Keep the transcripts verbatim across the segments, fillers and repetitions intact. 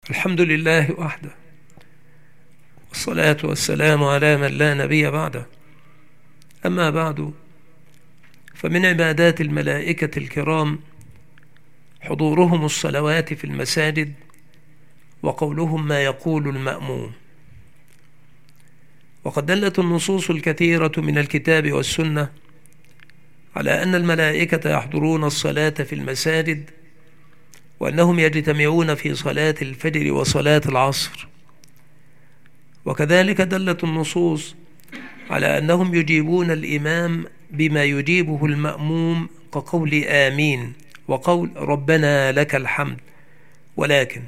الحمد لله وحده، والصلاة والسلام على من لا نبي بعده. أما بعد، فمن عبادات الملائكة الكرام حضورهم الصلوات في المساجد، وقولهم ما يقول المأموم. وقد دلت النصوص الكثيرة من الكتاب والسنة على أن الملائكة يحضرون الصلاة في المساجد، وأنهم يجتمعون في صلاة الفجر وصلاة العصر. وكذلك دلت النصوص على أنهم يجيبون الإمام بما يجيبه المأموم، كقول آمين وقول ربنا لك الحمد. ولكن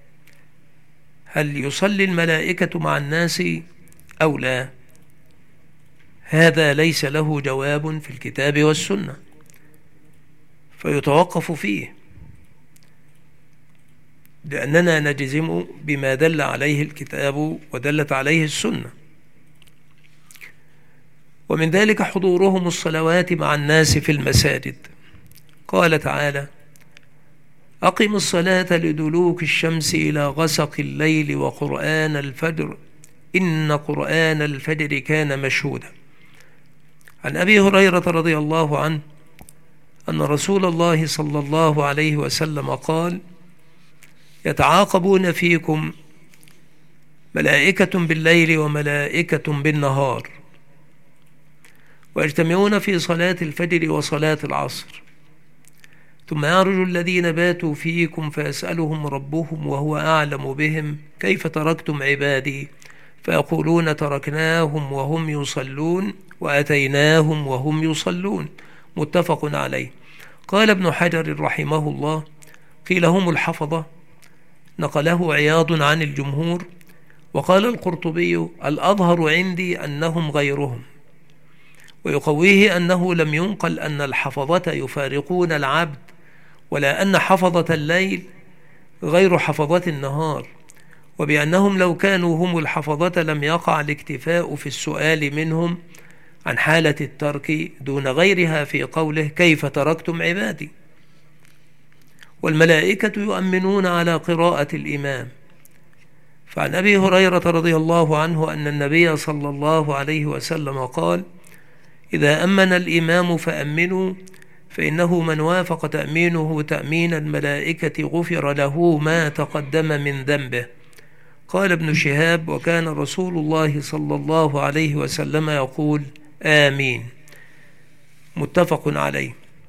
هل يصلي الملائكة مع الناس أو لا؟ هذا ليس له جواب في الكتاب والسنة، فيتوقف فيه، لأننا نجزم بما دل عليه الكتاب ودلت عليه السنة. ومن ذلك حضورهم الصلوات مع الناس في المساجد. قال تعالى: أقم الصلاة لدلوك الشمس إلى غسق الليل وقرآن الفجر إن قرآن الفجر كان مشهودا. عن أبي هريرة رضي الله عنه أن رسول الله صلى الله عليه وسلم قال: يتعاقبون فيكم ملائكة بالليل وملائكة بالنهار، ويجتمعون في صلاة الفجر وصلاة العصر، ثم يعرج الذين باتوا فيكم فيسألهم ربهم وهو أعلم بهم: كيف تركتم عبادي؟ فيقولون: تركناهم وهم يصلون وأتيناهم وهم يصلون. متفق عليه. قال ابن حجر رحمه الله: قيل هم الحفظة، نقله عياض عن الجمهور. وقال القرطبي: الأظهر عندي أنهم غيرهم، ويقويه أنه لم ينقل أن الحفظة يفارقون العبد، ولا أن حفظة الليل غير حفظة النهار، وبأنهم لو كانوا هم الحفظة لم يقع الاكتفاء في السؤال منهم عن حالة الترك دون غيرها في قوله: كيف تركتم عبادي؟ والملائكة يؤمنون على قراءة الإمام. فعن أبي هريرة رضي الله عنه أن النبي صلى الله عليه وسلم قال: إذا أمن الإمام فأمنوا، فإنه من وافق تأمينه تأمين الملائكة غفر له ما تقدم من ذنبه. قال ابن شهاب: وكان رسول الله صلى الله عليه وسلم يقول آمين. متفق عليه.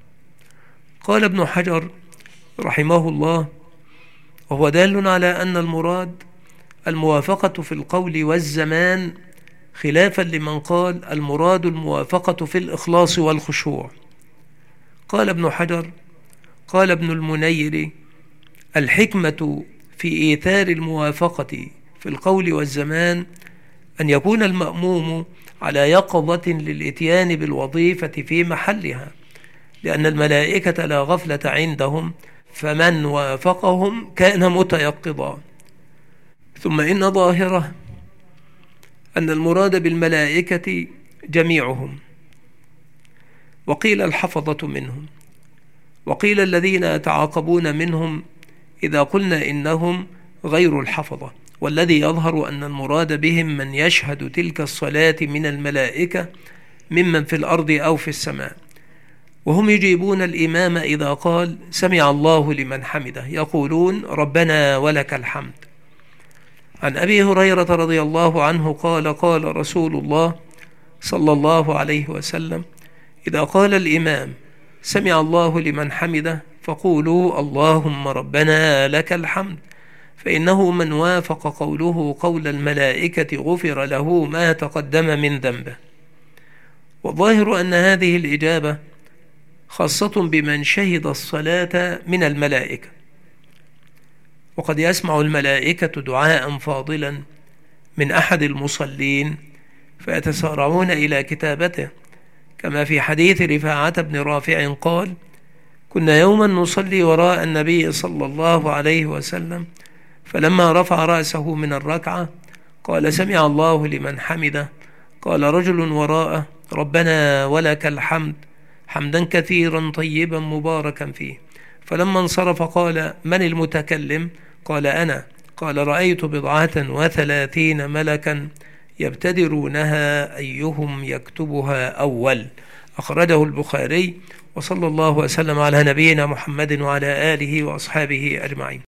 قال ابن حجر رحمه الله: وهو دال على أن المراد الموافقة في القول والزمان، خلافا لمن قال المراد الموافقة في الإخلاص والخشوع. قال ابن حجر: قال ابن المنير: الحكمة في إيثار الموافقة في القول والزمان أن يكون المأموم على يقظة للإتيان بالوظيفة في محلها، لأن الملائكة لا غفلة عندهم، فمن وافقهم كان متيقظا. ثم إن ظاهره أن المراد بالملائكة جميعهم، وقيل الحفظة منهم، وقيل الذين يتعاقبون منهم، إذا قلنا إنهم غير الحفظة. والذي يظهر أن المراد بهم من يشهد تلك الصلاة من الملائكة ممن في الأرض أو في السماء، وهم يجيبون الإمام إذا قال سمع الله لمن حمده، يقولون ربنا ولك الحمد. عن أبي هريرة رضي الله عنه قال: قال رسول الله صلى الله عليه وسلم: إذا قال الإمام سمع الله لمن حمده فقولوا اللهم ربنا لك الحمد، فإنه من وافق قوله قول الملائكة غفر له ما تقدم من ذنبه. والظاهر أن هذه الإجابة خاصة بمن شهد الصلاة من الملائكة، وقد يسمع الملائكة دعاء فاضلا من أحد المصلين فيتسارعون إلى كتابته، كما في حديث رفاعة بن رافع قال: كنا يوما نصلي وراء النبي صلى الله عليه وسلم، فلما رفع رأسه من الركعة قال سمع الله لمن حمده، قال رجل وراءه ربنا ولك الحمد حمدا كثيرا طيبا مباركا فيه. فلما انصرف قال من المتكلم؟ قال أنا. قال رأيت بضعة وثلاثين ملكا يبتدرونها أيهم يكتبها أول. أخرجه البخاري. وصلى الله وسلم على نبينا محمد وعلى آله وأصحابه أجمعين.